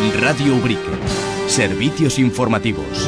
Radio Ubrique. Servicios informativos.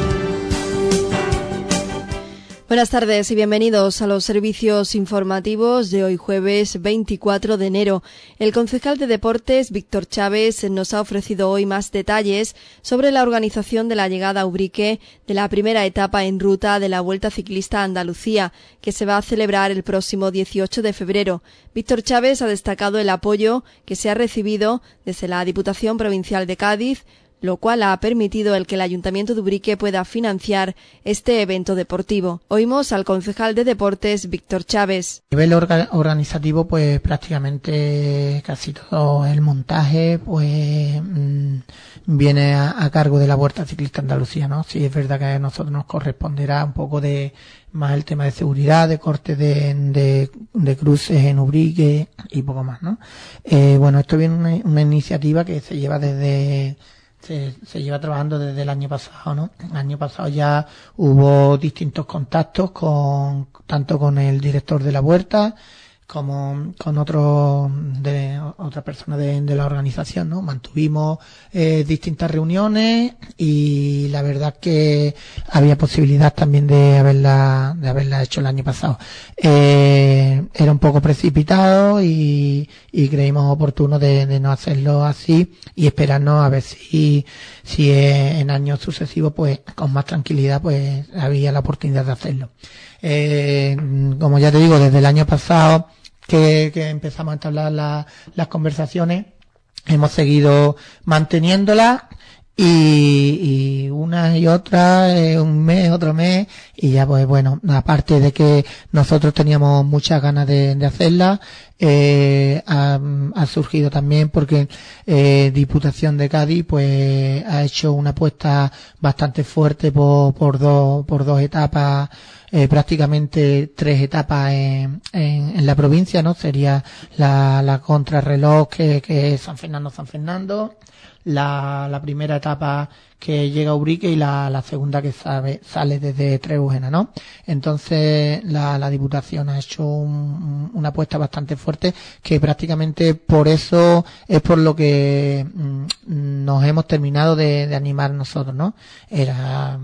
Buenas tardes y bienvenidos a los servicios informativos de hoy jueves 24 de enero. El concejal de Deportes, Víctor Chávez, nos ha ofrecido hoy más detalles sobre la organización de la llegada a Ubrique de la primera etapa en ruta de la Vuelta Ciclista a Andalucía, que se va a celebrar el próximo 18 de febrero. Víctor Chávez ha destacado el apoyo que se ha recibido desde la Diputación Provincial de Cádiz, lo cual ha permitido el que el Ayuntamiento de Ubrique pueda financiar este evento deportivo. Oímos al concejal de Deportes, Víctor Chávez. A nivel organizativo, pues prácticamente casi todo el montaje pues viene a cargo de la Vuelta Ciclista Andalucía, ¿no? Sí, es verdad que a nosotros nos corresponderá un poco de más el tema de seguridad, de corte de cruces en Ubrique y poco más, ¿no? Bueno, esto viene una iniciativa que se lleva se lleva trabajando desde el año pasado, ¿no? El año pasado ya hubo distintos contactos tanto con el director de la Huerta como con otras personas de la organización, ¿no? Mantuvimos distintas reuniones y la verdad que había posibilidad también de haberla hecho el año pasado. Era un poco precipitado y creímos oportuno de no hacerlo así y esperarnos a ver si en años sucesivos pues con más tranquilidad pues había la oportunidad de hacerlo. Como ya te digo, desde el año pasado que empezamos a entablar las conversaciones, hemos seguido manteniéndolas y una y otra, un mes, otro mes, y ya pues bueno, aparte de que nosotros teníamos muchas ganas de hacerla, ha surgido también porque Diputación de Cádiz pues ha hecho una apuesta bastante fuerte por dos etapas, prácticamente 3 etapas en la provincia, ¿no? Sería la contrarreloj que es San Fernando, la primera etapa que llega a Ubrique y la segunda que sale desde Trebujena, ¿no? Entonces la Diputación ha hecho una apuesta bastante fuerte que prácticamente por eso es por lo que nos hemos terminado de animar nosotros, ¿no? Era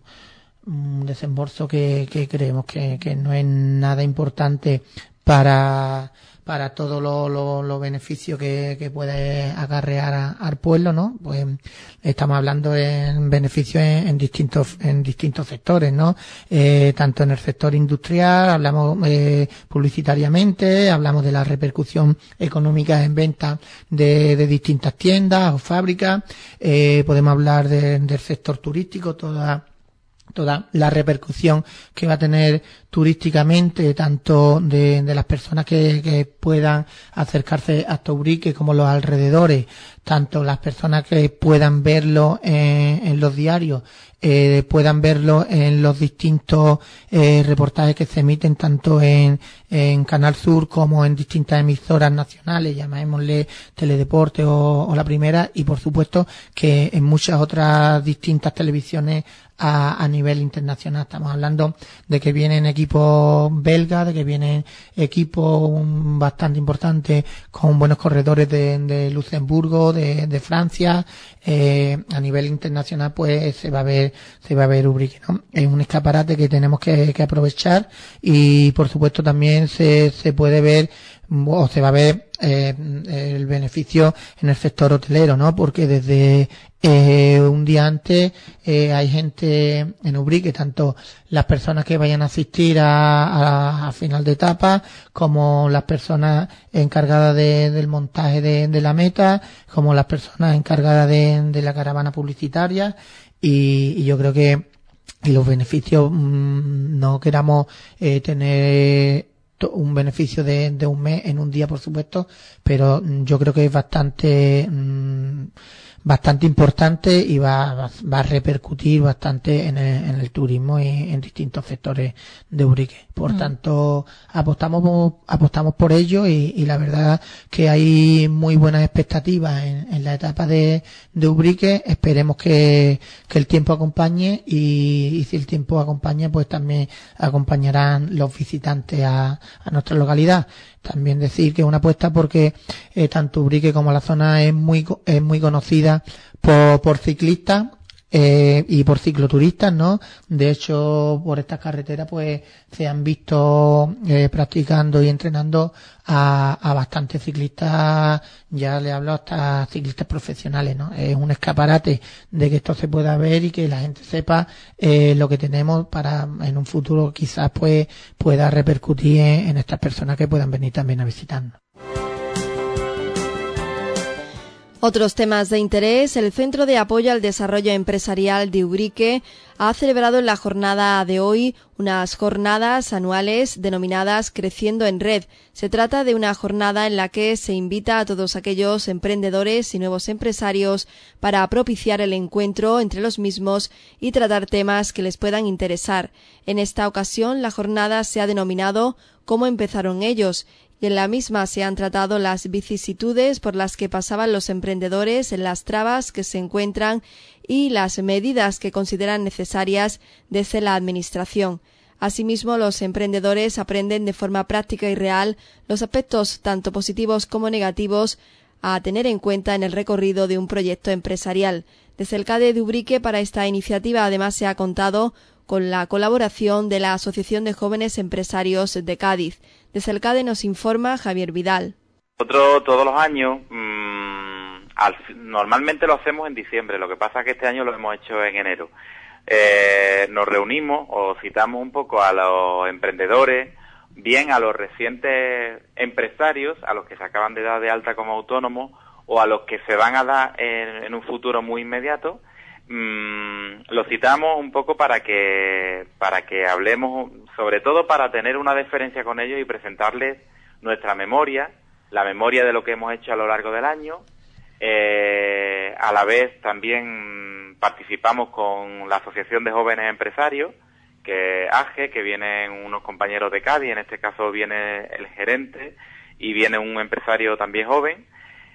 un desembolso que creemos que no es nada importante para todos los beneficios que puede acarrear al pueblo, ¿no? Pues estamos hablando en beneficios en distintos sectores, ¿no? Tanto en el sector industrial, hablamos publicitariamente, hablamos de la repercusión económica en venta de distintas tiendas o fábricas, podemos hablar del sector turístico, toda la repercusión que va a tener turísticamente, tanto de las personas que puedan acercarse hasta Ubrique como los alrededores, tanto las personas que puedan verlo en los diarios, puedan verlo en los distintos reportajes que se emiten tanto en Canal Sur como en distintas emisoras nacionales, llamémosle Teledeporte o La Primera, y por supuesto que en muchas otras distintas televisiones a nivel internacional. Estamos hablando de que vienen equipos belgas, de que vienen equipos bastante importantes con buenos corredores de Luxemburgo, de Francia. A nivel internacional pues se va a ver Ubrique, ¿no? Es un escaparate que tenemos que aprovechar y por supuesto también se puede ver o se va a ver el beneficio en el sector hotelero, ¿no? Porque desde un día antes hay gente en Ubrique, tanto las personas que vayan a asistir a final de etapa, como las personas encargadas del montaje de la meta, como las personas encargadas de la caravana publicitaria, y yo creo que los beneficios no queramos tener un beneficio de un mes en un día, por supuesto, pero yo creo que es bastante importante y va a repercutir bastante en el turismo y en distintos sectores de Ubrique. Por tanto, apostamos por ello y la verdad que hay muy buenas expectativas en la etapa de Ubrique. Esperemos que el tiempo acompañe y si el tiempo acompaña, pues también acompañarán los visitantes a nuestra localidad. También decir que es una apuesta porque tanto Ubrique como la zona es muy conocida por ciclistas y por cicloturistas, ¿no? De hecho, por estas carreteras pues se han visto practicando y entrenando a bastantes ciclistas, ya le hablo hasta ciclistas profesionales, ¿no? Es un escaparate de que esto se pueda ver y que la gente sepa lo que tenemos para en un futuro quizás pues pueda repercutir en estas personas que puedan venir también a visitarnos. Otros temas de interés. El Centro de Apoyo al Desarrollo Empresarial de Ubrique ha celebrado en la jornada de hoy unas jornadas anuales denominadas Creciendo en Red. Se trata de una jornada en la que se invita a todos aquellos emprendedores y nuevos empresarios para propiciar el encuentro entre los mismos y tratar temas que les puedan interesar. En esta ocasión, la jornada se ha denominado ¿Cómo empezaron ellos?, y en la misma se han tratado las vicisitudes por las que pasaban los emprendedores, las trabas que se encuentran y las medidas que consideran necesarias desde la Administración. Asimismo, los emprendedores aprenden de forma práctica y real los aspectos tanto positivos como negativos a tener en cuenta en el recorrido de un proyecto empresarial. Desde el CADE de Ubrique, para esta iniciativa además se ha contado con la colaboración de la Asociación de Jóvenes Empresarios de Cádiz. Desde el CADE nos informa Javier Vidal. Nosotros todos los años, normalmente lo hacemos en diciembre, lo que pasa es que este año lo hemos hecho en enero. Nos reunimos o citamos un poco a los emprendedores, bien a los recientes empresarios, a los que se acaban de dar de alta como autónomos o a los que se van a dar en un futuro muy inmediato. Lo citamos un poco para que hablemos, sobre todo para tener una deferencia con ellos y presentarles nuestra memoria, la memoria de lo que hemos hecho a lo largo del año. A la vez también participamos con la Asociación de Jóvenes Empresarios, que AGE, que vienen unos compañeros de Cádiz, en este caso viene el gerente y viene un empresario también joven,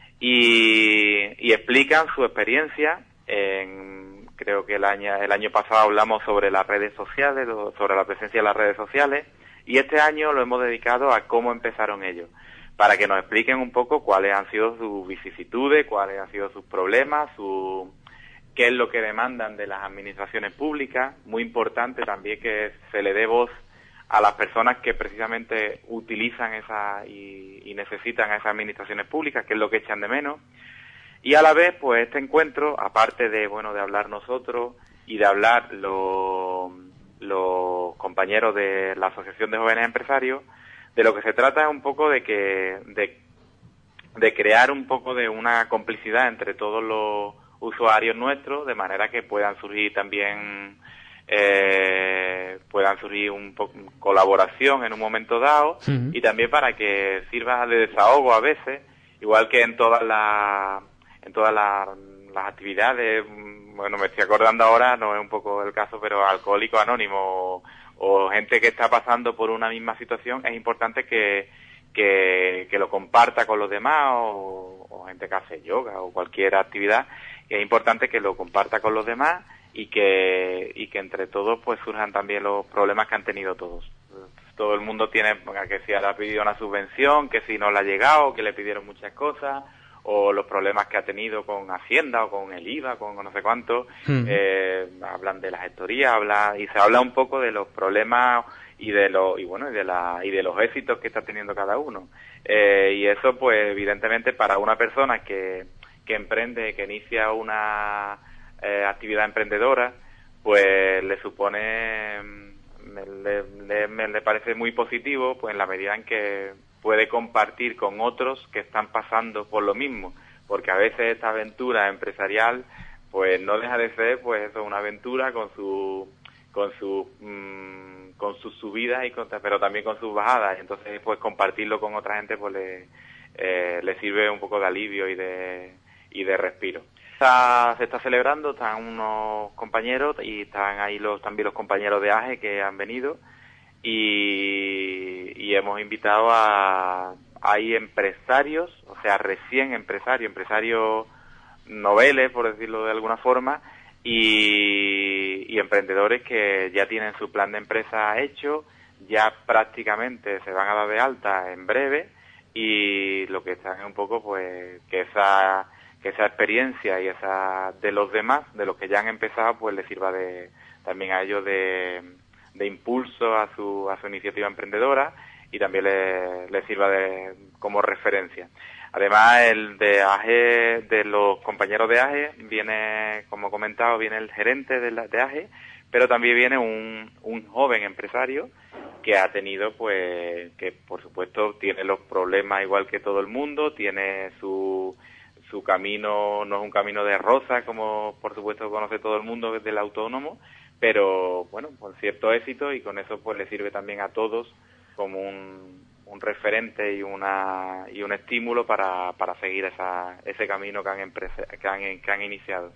y explican su experiencia. Creo que el año pasado hablamos sobre las redes sociales, sobre la presencia de las redes sociales, y este año lo hemos dedicado a cómo empezaron ellos, para que nos expliquen un poco cuáles han sido sus vicisitudes, cuáles han sido sus problemas, qué es lo que demandan de las administraciones públicas. Muy importante también que se le dé voz a las personas que precisamente utilizan y necesitan a esas administraciones públicas, que es lo que echan de menos. Y a la vez, pues este encuentro, aparte de hablar nosotros y de hablar los compañeros de la Asociación de Jóvenes Empresarios, de lo que se trata es un poco de crear un poco de una complicidad entre todos los usuarios nuestros, de manera que puedan surgir también colaboración en un momento dado, y también para que sirva de desahogo a veces, igual que en todas las actividades. Bueno, me estoy acordando ahora, no es un poco el caso, pero Alcohólicos Anónimos o gente que está pasando por una misma situación, es importante que lo comparta con los demás, o gente que hace yoga o cualquier actividad, es importante que lo comparta con los demás y que entre todos pues surjan también los problemas que han tenido todos. Todo el mundo tiene, que si le ha pedido una subvención, que si no le ha llegado, que le pidieron muchas cosas, o los problemas que ha tenido con Hacienda o con el IVA, con no sé cuánto. Hablan de la gestoría, se habla un poco de los problemas y de los éxitos que está teniendo cada uno. Y eso, pues evidentemente, para una persona que emprende, que inicia una actividad emprendedora, pues le supone, me parece muy positivo, pues en la medida en que puede compartir con otros que están pasando por lo mismo, porque a veces esta aventura empresarial pues no deja de ser pues eso, una aventura con sus subidas pero también con sus bajadas. Entonces pues compartirlo con otra gente pues le sirve un poco de alivio y de respiro. Se está celebrando, están unos compañeros y están ahí también los compañeros de AGE que han venido. y hemos invitado hay empresarios, o sea, recién empresarios noveles, por decirlo de alguna forma, y emprendedores que ya tienen su plan de empresa hecho, ya prácticamente se van a dar de alta en breve, y lo que están es un poco pues que esa experiencia y esa de los demás, de los que ya han empezado, pues les sirva también a ellos de impulso a su iniciativa emprendedora, y también les sirva como referencia. Además, de los compañeros de AGE, viene, como he comentado, viene el gerente de AGE, pero también viene un joven empresario que ha tenido, pues, que por supuesto tiene los problemas igual que todo el mundo, tiene su camino, no es un camino de rosa, como por supuesto conoce todo el mundo desde el autónomo, pero bueno, con cierto éxito, y con eso pues le sirve también a todos como un referente y un estímulo para seguir ese camino que han iniciado.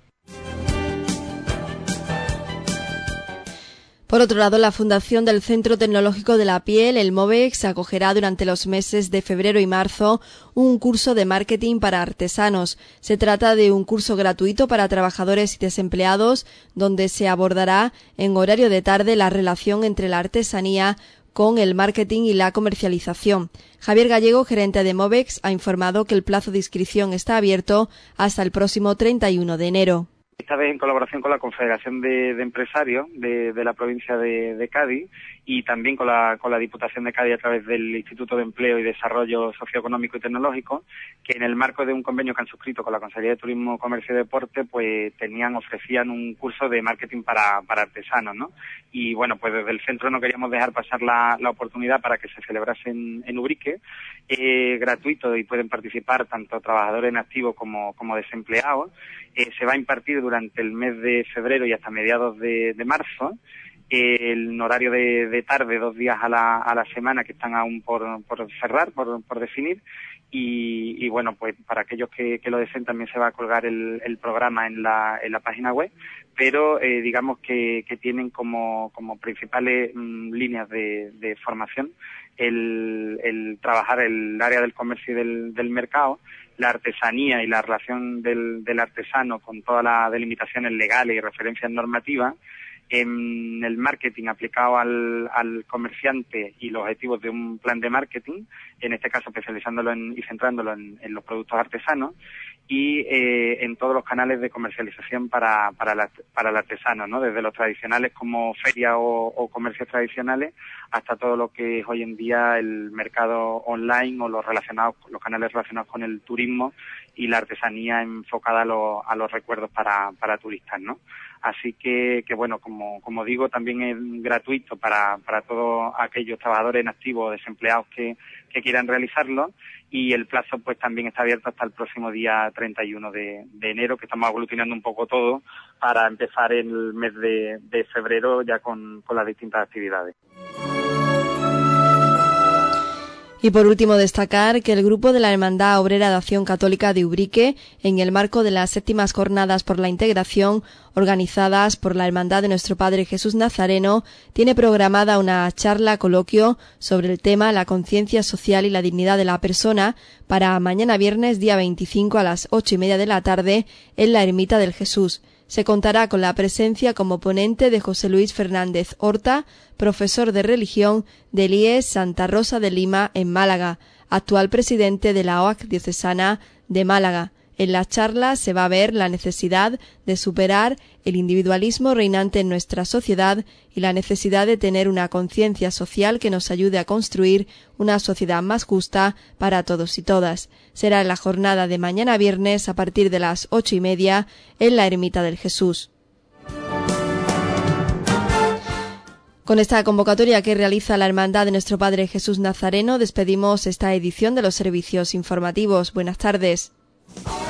Por otro lado, la Fundación del Centro Tecnológico de la Piel, el MOVEX, acogerá durante los meses de febrero y marzo un curso de marketing para artesanos. Se trata de un curso gratuito para trabajadores y desempleados, donde se abordará en horario de tarde la relación entre la artesanía con el marketing y la comercialización. Javier Gallego, gerente de MOVEX, ha informado que el plazo de inscripción está abierto hasta el próximo 31 de enero. Esta vez en colaboración con la Confederación de Empresarios de la provincia de Cádiz, y también con la Diputación de Cádiz a través del Instituto de Empleo y Desarrollo Socioeconómico y Tecnológico, que en el marco de un convenio que han suscrito con la Consejería de Turismo, Comercio y Deporte, pues ofrecían un curso de marketing para artesanos, ¿no? Y bueno, pues desde el centro no queríamos dejar pasar la oportunidad para que se celebrase en Ubrique, gratuito, y pueden participar tanto trabajadores en activo como desempleados. Se va a impartir durante el mes de febrero y hasta mediados de marzo, el horario de tarde, 2 días a la semana, que están aún por cerrar, por definir, y bueno, pues para aquellos que lo deseen también se va a colgar el programa en la página web, pero digamos que tienen como principales líneas de formación el trabajar el área del comercio y del mercado, la artesanía y la relación del artesano con todas las delimitaciones legales y referencias normativas, en el marketing aplicado al comerciante y los objetivos de un plan de marketing, en este caso especializándolo y centrándolo en los productos artesanos, y en todos los canales de comercialización para el artesano, ¿no? Desde los tradicionales como ferias o comercios tradicionales hasta todo lo que es hoy en día el mercado online o los canales relacionados con el turismo y la artesanía enfocada a los recuerdos para turistas, ¿no? Así que bueno, como digo, también es gratuito para todos aquellos trabajadores en activo o desempleados que quieran realizarlo, y el plazo pues también está abierto hasta el próximo día 31 de enero, que estamos aglutinando un poco todo para empezar el mes de febrero ya con las distintas actividades. Y por último, destacar que el grupo de la Hermandad Obrera de Acción Católica de Ubrique, en el marco de las 7ª Jornadas por la Integración, organizadas por la Hermandad de Nuestro Padre Jesús Nazareno, tiene programada una charla coloquio sobre el tema la conciencia social y la dignidad de la persona para mañana viernes, día 25, a las 8:30 de la tarde, en la Ermita del Jesús. Se contará con la presencia como ponente de José Luis Fernández Horta, profesor de religión del IES Santa Rosa de Lima en Málaga, actual presidente de la OAC diocesana de Málaga. En la charla se va a ver la necesidad de superar el individualismo reinante en nuestra sociedad y la necesidad de tener una conciencia social que nos ayude a construir una sociedad más justa para todos y todas. Será en la jornada de mañana viernes a partir de las 8:30 en la Ermita del Jesús. Con esta convocatoria que realiza la Hermandad de Nuestro Padre Jesús Nazareno, despedimos esta edición de los servicios informativos. Buenas tardes.